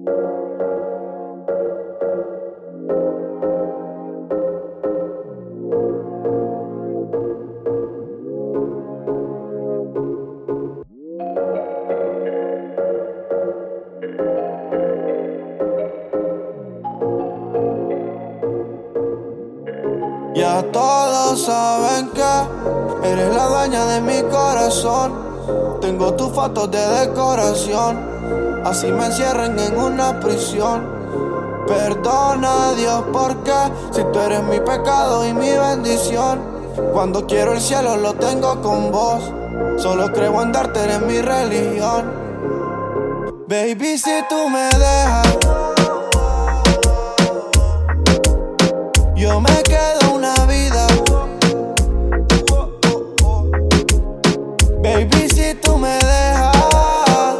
Ya todos saben que eres la dueña de mi corazón. Tengo tus fotos de decoración, así me encierren en una prisión. Perdona a Dios porque si tú eres mi pecado y mi bendición. Cuando quiero el cielo lo tengo con vos, solo creo en darte, eres mi religión. Baby, si tú me dejas, yo me quedo una vida. Baby, si tú me dejas,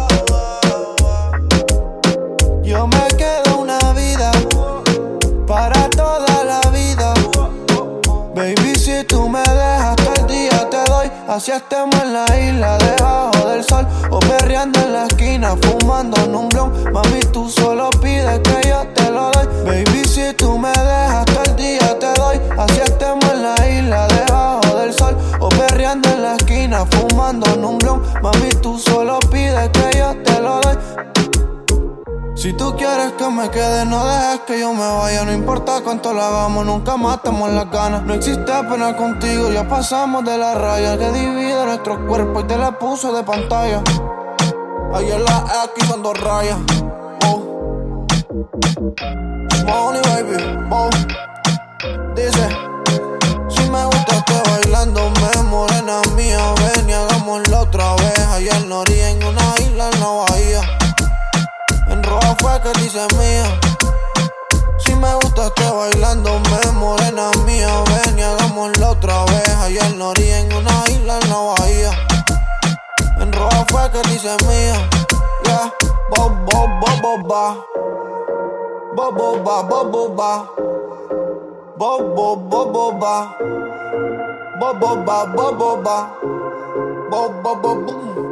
yo me quedo una vida, para toda la vida. Baby, si tú me dejas, todo el día te doy. Así estemos en la isla, debajo del sol, o perreando en la esquina, fumando en un blunt. Mami, tú solo pides que yo te lo doy. Baby, si tú me dejas, todo el día te doy. Así estemos en la isla, debajo del sol, o perreando en la esquina, fumando en un blunt. Mami, tú solo pides que yo te lo doy. Si tú quieres que me quede, no dejes que yo me vaya. No importa cuánto lo hagamos, nunca matemos las ganas. No existe pena contigo, ya pasamos de la raya que divide nuestro cuerpo y te la puso de pantalla. Ahí en la X son dos rayas. Oh. Money baby, oh. Dice, si me gustaste bailando, me morena mía, ven y hagámoslo otra vez. Allá en la orilla, en una isla en la bahía. En rojo fue que dice mía. Si me gustaste bailando, me morena mía, ven y hagámoslo otra vez. Allá en la orilla, en una isla en la bahía. En rojo fue que dice mía. Yeah, bo bo bo bo ba, bo bo ba bo bo ba, bo bo bo bo ba, bo bo ba bo bo ba, bo bo bo boom.